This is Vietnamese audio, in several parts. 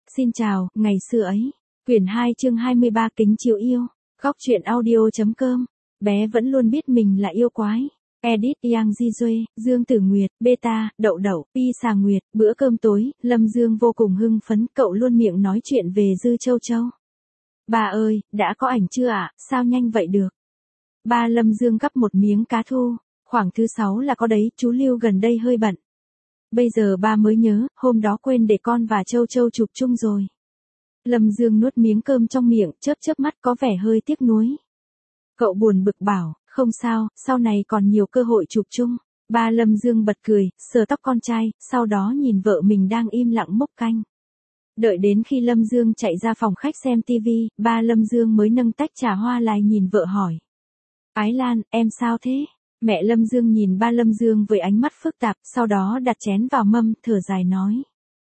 Xin chào, ngày xưa ấy. Quyển 2 chương 23 kính chiếu yêu. Góc truyện audio.com. Bé vẫn luôn biết mình là yêu quái. Edit Yang Di Duê, Dương Tử Nguyệt, Beta, Đậu Đậu, Pi Xà Nguyệt. Bữa cơm tối, Lâm Dương vô cùng hưng phấn, cậu luôn miệng nói chuyện về Dư Châu Châu. Bà ơi, đã có ảnh chưa ạ? Sao nhanh vậy được? Ba Lâm Dương gắp một miếng cá thu. Khoảng thứ 6 là có đấy, chú Lưu gần đây hơi bận. Bây giờ ba mới nhớ, hôm đó quên để con và Châu Châu chụp chung rồi. Lâm Dương nuốt miếng cơm trong miệng, chớp mắt có vẻ hơi tiếc nuối. Cậu buồn bực bảo, không sao, sau này còn nhiều cơ hội chụp chung. Ba Lâm Dương bật cười, sờ tóc con trai, sau đó nhìn vợ mình đang im lặng múc canh. Đợi đến khi Lâm Dương chạy ra phòng khách xem tivi, ba Lâm Dương mới nâng tách trà hoa lại nhìn vợ hỏi. Ái Lan, em sao thế? Mẹ Lâm Dương nhìn ba Lâm Dương với ánh mắt phức tạp, sau đó đặt chén vào mâm, thở dài nói.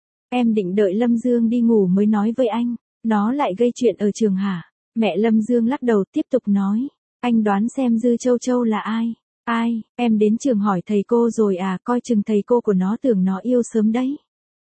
Em định đợi Lâm Dương đi ngủ mới nói với anh, nó lại gây chuyện ở trường hả? Mẹ Lâm Dương lắc đầu tiếp tục nói, anh đoán xem Dư Châu Châu là ai? Ai, em đến trường hỏi thầy cô rồi à, coi chừng thầy cô của nó tưởng nó yêu sớm đấy.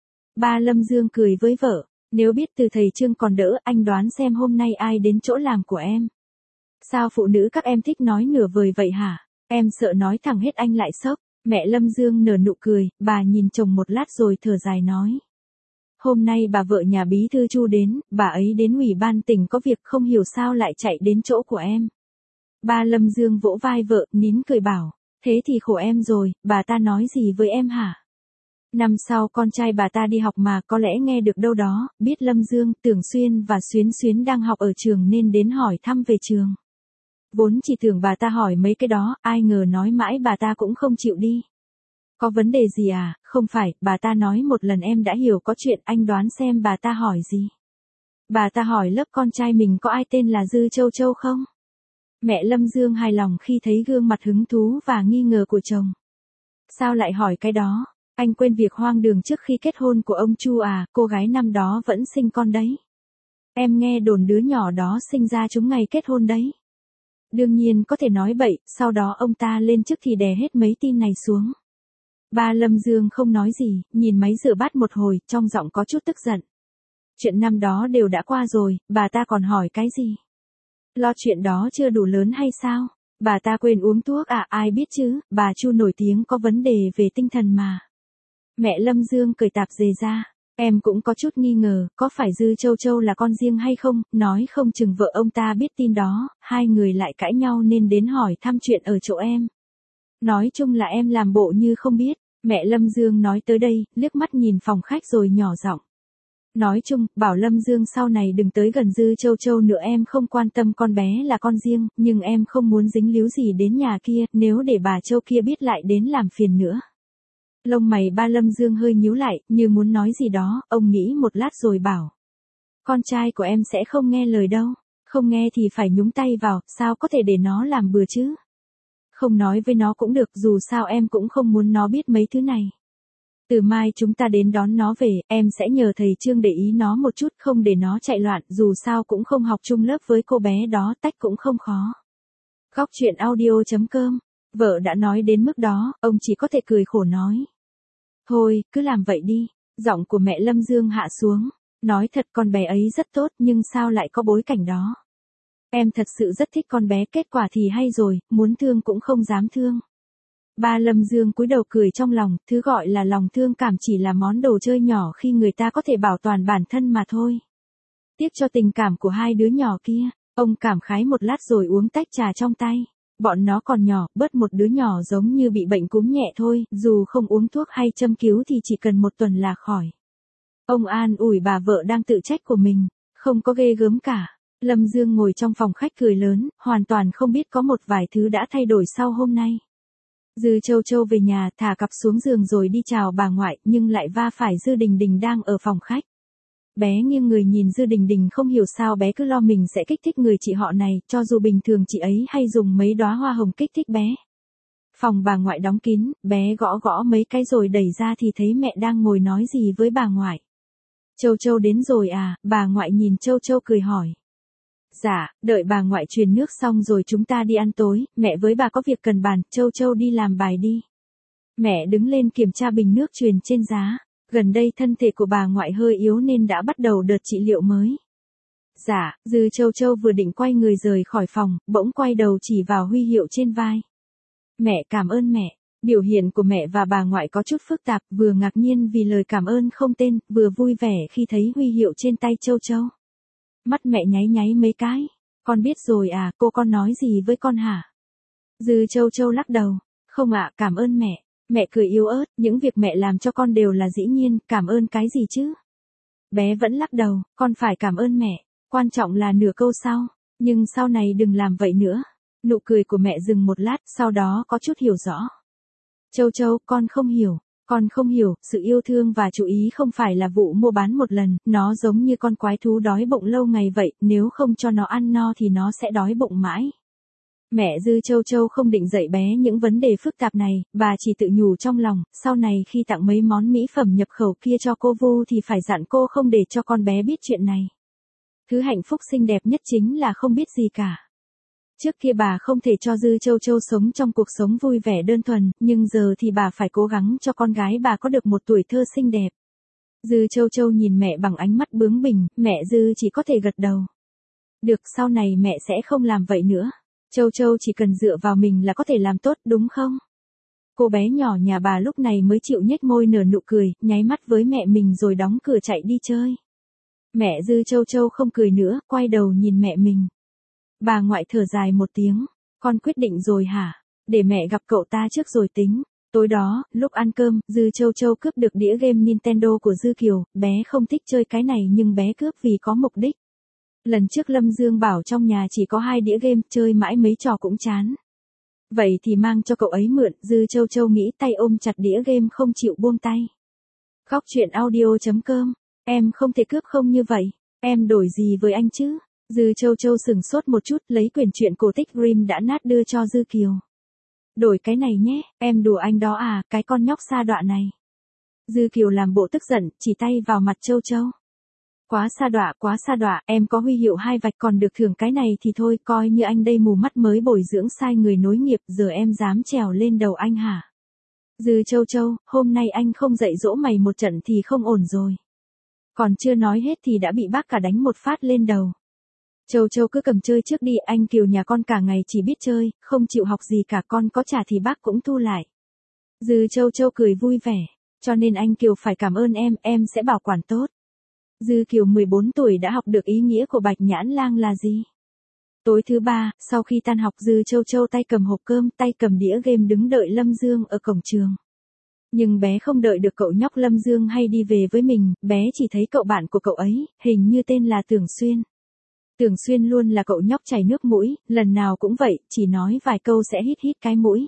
Ba Lâm Dương cười với vợ, nếu biết từ thầy Trương còn đỡ, anh đoán xem hôm nay ai đến chỗ làm của em? Sao phụ nữ các em thích nói nửa vời vậy hả? Em sợ nói thẳng hết anh lại sốc. Mẹ Lâm Dương nở nụ cười, bà nhìn chồng một lát rồi thở dài nói. Hôm nay bà vợ nhà bí thư Chu đến, bà ấy đến ủy ban tỉnh có việc không hiểu sao lại chạy đến chỗ của em. Ba Lâm Dương vỗ vai vợ, nín cười bảo, thế thì khổ em rồi, bà ta nói gì với em hả? Năm sau con trai bà ta đi học mà có lẽ nghe được đâu đó, biết Lâm Dương, Tưởng Xuyên và Xuyến Xuyến đang học ở trường nên đến hỏi thăm về trường. Vốn chỉ tưởng bà ta hỏi mấy cái đó, ai ngờ nói mãi bà ta cũng không chịu đi. Có vấn đề gì à? Không phải, bà ta nói một lần em đã hiểu có chuyện, anh đoán xem bà ta hỏi gì. Bà ta hỏi lớp con trai mình có ai tên là Dư Châu Châu không? Mẹ Lâm Dương hài lòng khi thấy gương mặt hứng thú và nghi ngờ của chồng. Sao lại hỏi cái đó? Anh quên việc hoang đường trước khi kết hôn của ông Chu à, cô gái năm đó vẫn sinh con đấy. Em nghe đồn đứa nhỏ đó sinh ra trúng ngày kết hôn đấy. Đương nhiên có thể nói bậy, sau đó ông ta lên chức thì đè hết mấy tin này xuống. Ba Lâm Dương không nói gì, nhìn máy rửa bát một hồi, trong giọng có chút tức giận. Chuyện năm đó đều đã qua rồi, bà ta còn hỏi cái gì? Lo chuyện đó chưa đủ lớn hay sao? Bà ta quên uống thuốc à, ai biết chứ, bà Chu nổi tiếng có vấn đề về tinh thần mà. Mẹ Lâm Dương cởi tạp dề ra. Em cũng có chút nghi ngờ, có phải Dư Châu Châu là con riêng hay không, nói không chừng vợ ông ta biết tin đó, hai người lại cãi nhau nên đến hỏi thăm chuyện ở chỗ em. Nói chung là em làm bộ như không biết, mẹ Lâm Dương nói tới đây, liếc mắt nhìn phòng khách rồi nhỏ giọng. Nói chung, bảo Lâm Dương sau này đừng tới gần Dư Châu Châu nữa, em không quan tâm con bé là con riêng, nhưng em không muốn dính líu gì đến nhà kia, nếu để bà Châu kia biết lại đến làm phiền nữa. Lông mày ba Lâm Dương hơi nhíu lại, như muốn nói gì đó, ông nghĩ một lát rồi bảo. Con trai của em sẽ không nghe lời đâu, không nghe thì phải nhúng tay vào, sao có thể để nó làm bừa chứ? Không nói với nó cũng được, dù sao em cũng không muốn nó biết mấy thứ này. Từ mai chúng ta đến đón nó về, em sẽ nhờ thầy Trương để ý nó một chút, không để nó chạy loạn, dù sao cũng không học chung lớp với cô bé đó, tách cũng không khó. Góc truyện audio.com. Vợ đã nói đến mức đó, ông chỉ có thể cười khổ nói. Thôi, cứ làm vậy đi. Giọng của mẹ Lâm Dương hạ xuống. Nói thật con bé ấy rất tốt nhưng sao lại có bối cảnh đó. Em thật sự rất thích con bé, kết quả thì hay rồi, muốn thương cũng không dám thương. Ba Lâm Dương cúi đầu cười trong lòng, thứ gọi là lòng thương cảm chỉ là món đồ chơi nhỏ khi người ta có thể bảo toàn bản thân mà thôi. Tiếc cho tình cảm của hai đứa nhỏ kia, ông cảm khái một lát rồi uống tách trà trong tay. Bọn nó còn nhỏ, bớt một đứa nhỏ giống như bị bệnh cúm nhẹ thôi, dù không uống thuốc hay châm cứu thì chỉ cần một tuần là khỏi. Ông an ủi bà vợ đang tự trách của mình, không có ghê gớm cả. Lâm Dương ngồi trong phòng khách cười lớn, hoàn toàn không biết có một vài thứ đã thay đổi sau hôm nay. Dư Châu Châu về nhà, thả cặp xuống giường rồi đi chào bà ngoại, nhưng lại va phải Dư Đình Đình đang ở phòng khách. Bé nghiêng người nhìn Dư Đình Đình, không hiểu sao bé cứ lo mình sẽ kích thích người chị họ này, cho dù bình thường chị ấy hay dùng mấy đóa hoa hồng kích thích bé. Phòng bà ngoại đóng kín, bé gõ gõ mấy cái rồi đẩy ra thì thấy mẹ đang ngồi nói gì với bà ngoại. Châu Châu đến rồi à, bà ngoại nhìn Châu Châu cười hỏi. Dạ, đợi bà ngoại truyền nước xong rồi chúng ta đi ăn tối, mẹ với bà có việc cần bàn, Châu Châu đi làm bài đi. Mẹ đứng lên kiểm tra bình nước truyền trên giá. Gần đây thân thể của bà ngoại hơi yếu nên đã bắt đầu đợt trị liệu mới. Dạ, Dư Châu Châu vừa định quay người rời khỏi phòng, bỗng quay đầu chỉ vào huy hiệu trên vai. Mẹ cảm ơn mẹ. Biểu hiện của mẹ và bà ngoại có chút phức tạp, vừa ngạc nhiên vì lời cảm ơn không tên, vừa vui vẻ khi thấy huy hiệu trên tay Châu Châu. Mắt mẹ nháy nháy mấy cái. Con biết rồi à, cô con nói gì với con hả? Dư Châu Châu lắc đầu. Không ạ, cảm ơn mẹ. Mẹ cười yếu ớt, những việc mẹ làm cho con đều là dĩ nhiên, cảm ơn cái gì chứ? Bé vẫn lắc đầu, con phải cảm ơn mẹ. Quan trọng là nửa câu sau. Nhưng sau này đừng làm vậy nữa. Nụ cười của mẹ dừng một lát, sau đó có chút hiểu rõ. Châu Châu, con không hiểu. Con không hiểu, sự yêu thương và chú ý không phải là vụ mua bán một lần, nó giống như con quái thú đói bụng lâu ngày vậy, nếu không cho nó ăn no thì nó sẽ đói bụng mãi. Mẹ Dư Châu Châu không định dạy bé những vấn đề phức tạp này, bà chỉ tự nhủ trong lòng, sau này khi tặng mấy món mỹ phẩm nhập khẩu kia cho cô Vu thì phải dặn cô không để cho con bé biết chuyện này. Thứ hạnh phúc xinh đẹp nhất chính là không biết gì cả. Trước kia bà không thể cho Dư Châu Châu sống trong cuộc sống vui vẻ đơn thuần, nhưng giờ thì bà phải cố gắng cho con gái bà có được một tuổi thơ xinh đẹp. Dư Châu Châu nhìn mẹ bằng ánh mắt bướng bỉnh, mẹ Dư chỉ có thể gật đầu. Được, sau này mẹ sẽ không làm vậy nữa. Châu Châu chỉ cần dựa vào mình là có thể làm tốt, đúng không? Cô bé nhỏ nhà bà lúc này mới chịu nhếch môi nở nụ cười, nháy mắt với mẹ mình rồi đóng cửa chạy đi chơi. Mẹ Dư Châu Châu không cười nữa, quay đầu nhìn mẹ mình. Bà ngoại thở dài một tiếng, con quyết định rồi hả? Để mẹ gặp cậu ta trước rồi tính. Tối đó, lúc ăn cơm, Dư Châu Châu cướp được đĩa game Nintendo của Dư Kiều, bé không thích chơi cái này nhưng bé cướp vì có mục đích. Lần trước Lâm Dương bảo trong nhà chỉ có 2 đĩa game, chơi mãi mấy trò cũng chán. Vậy thì mang cho cậu ấy mượn, Dư Châu Châu nghĩ tay ôm chặt đĩa game không chịu buông tay. Khóc chuyện audio.com, em không thể cướp không như vậy, em đổi gì với anh chứ? Dư Châu Châu sừng sốt một chút, lấy quyển truyện cổ tích Grimm đã nát đưa cho Dư Kiều. Đổi cái này nhé, em đùa anh đó à, cái con nhóc sa đọa này. Dư Kiều làm bộ tức giận, chỉ tay vào mặt Châu Châu. Quá sa đọa, em có huy hiệu 2 vạch còn được thưởng cái này thì thôi, coi như anh đây mù mắt mới bồi dưỡng sai người nối nghiệp, giờ em dám trèo lên đầu anh hả? Dư Châu Châu, hôm nay anh không dạy dỗ mày một trận thì không ổn rồi. Còn chưa nói hết thì đã bị bác cả đánh một phát lên đầu. Châu Châu cứ cầm chơi trước đi, anh Kiều nhà con cả ngày chỉ biết chơi, không chịu học gì cả, con có trả thì bác cũng thu lại. Dư Châu Châu cười vui vẻ, cho nên anh Kiều phải cảm ơn em sẽ bảo quản tốt. Dư Kiều 14 tuổi đã học được ý nghĩa của Bạch Nhãn Lang là gì. Tối thứ 3, sau khi tan học Dư Châu Châu tay cầm hộp cơm, tay cầm đĩa game đứng đợi Lâm Dương ở cổng trường. Nhưng bé không đợi được cậu nhóc Lâm Dương hay đi về với mình, bé chỉ thấy cậu bạn của cậu ấy, hình như tên là Tưởng Xuyên. Tưởng Xuyên luôn là cậu nhóc chảy nước mũi, lần nào cũng vậy, chỉ nói vài câu sẽ hít cái mũi.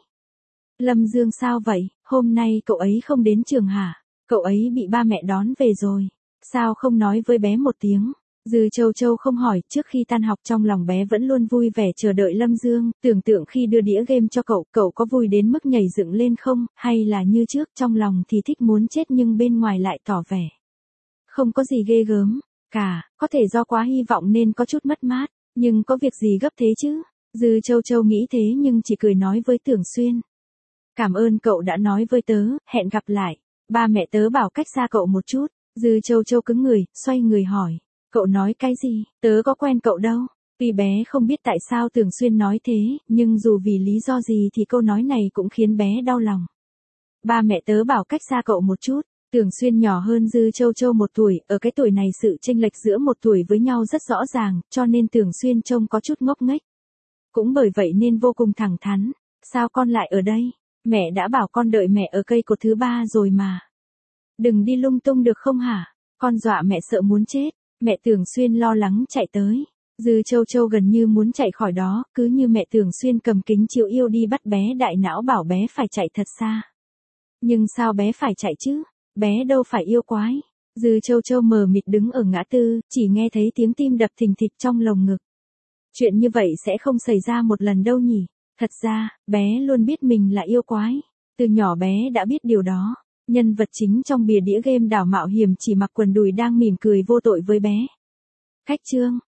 Lâm Dương sao vậy, hôm nay cậu ấy không đến trường hả? Cậu ấy bị ba mẹ đón về rồi. Sao không nói với bé một tiếng? Dư Châu Châu không hỏi, trước khi tan học trong lòng bé vẫn luôn vui vẻ chờ đợi Lâm Dương, tưởng tượng khi đưa đĩa game cho cậu có vui đến mức nhảy dựng lên không, hay là như trước trong lòng thì thích muốn chết nhưng bên ngoài lại tỏ vẻ. Không có gì ghê gớm, cả, có thể do quá hy vọng nên có chút mất mát, nhưng có việc gì gấp thế chứ? Dư Châu Châu nghĩ thế nhưng chỉ cười nói với Tưởng Xuyên. Cảm ơn cậu đã nói với tớ, hẹn gặp lại. Ba mẹ tớ bảo cách xa cậu một chút. Dư Châu Châu cứng người, xoay người hỏi. Cậu nói cái gì, tớ có quen cậu đâu. Tuy bé không biết tại sao Tưởng Xuyên nói thế, nhưng dù vì lý do gì thì câu nói này cũng khiến bé đau lòng. Ba mẹ tớ bảo cách xa cậu một chút. Tưởng Xuyên nhỏ hơn Dư Châu Châu 1 tuổi, ở cái tuổi này sự chênh lệch giữa 1 tuổi với nhau rất rõ ràng, cho nên Tưởng Xuyên trông có chút ngốc nghếch. Cũng bởi vậy nên vô cùng thẳng thắn. Sao con lại ở đây? Mẹ đã bảo con đợi mẹ ở cây cột thứ 3 rồi mà. Đừng đi lung tung được không hả? Con dọa mẹ sợ muốn chết. Mẹ Tưởng Xuyên lo lắng chạy tới. Dư Châu Châu gần như muốn chạy khỏi đó, cứ như mẹ Tưởng Xuyên cầm kính chiếu yêu đi bắt bé đại não bảo bé phải chạy thật xa. Nhưng sao bé phải chạy chứ? Bé đâu phải yêu quái. Dư Châu Châu mờ mịt đứng ở ngã tư, chỉ nghe thấy tiếng tim đập thình thịch trong lồng ngực. Chuyện như vậy sẽ không xảy ra một lần đâu nhỉ? Thật ra, bé luôn biết mình là yêu quái. Từ nhỏ bé đã biết điều đó. Nhân vật chính trong bìa đĩa game đảo mạo hiểm chỉ mặc quần đùi đang mỉm cười vô tội với bé. Khách chương.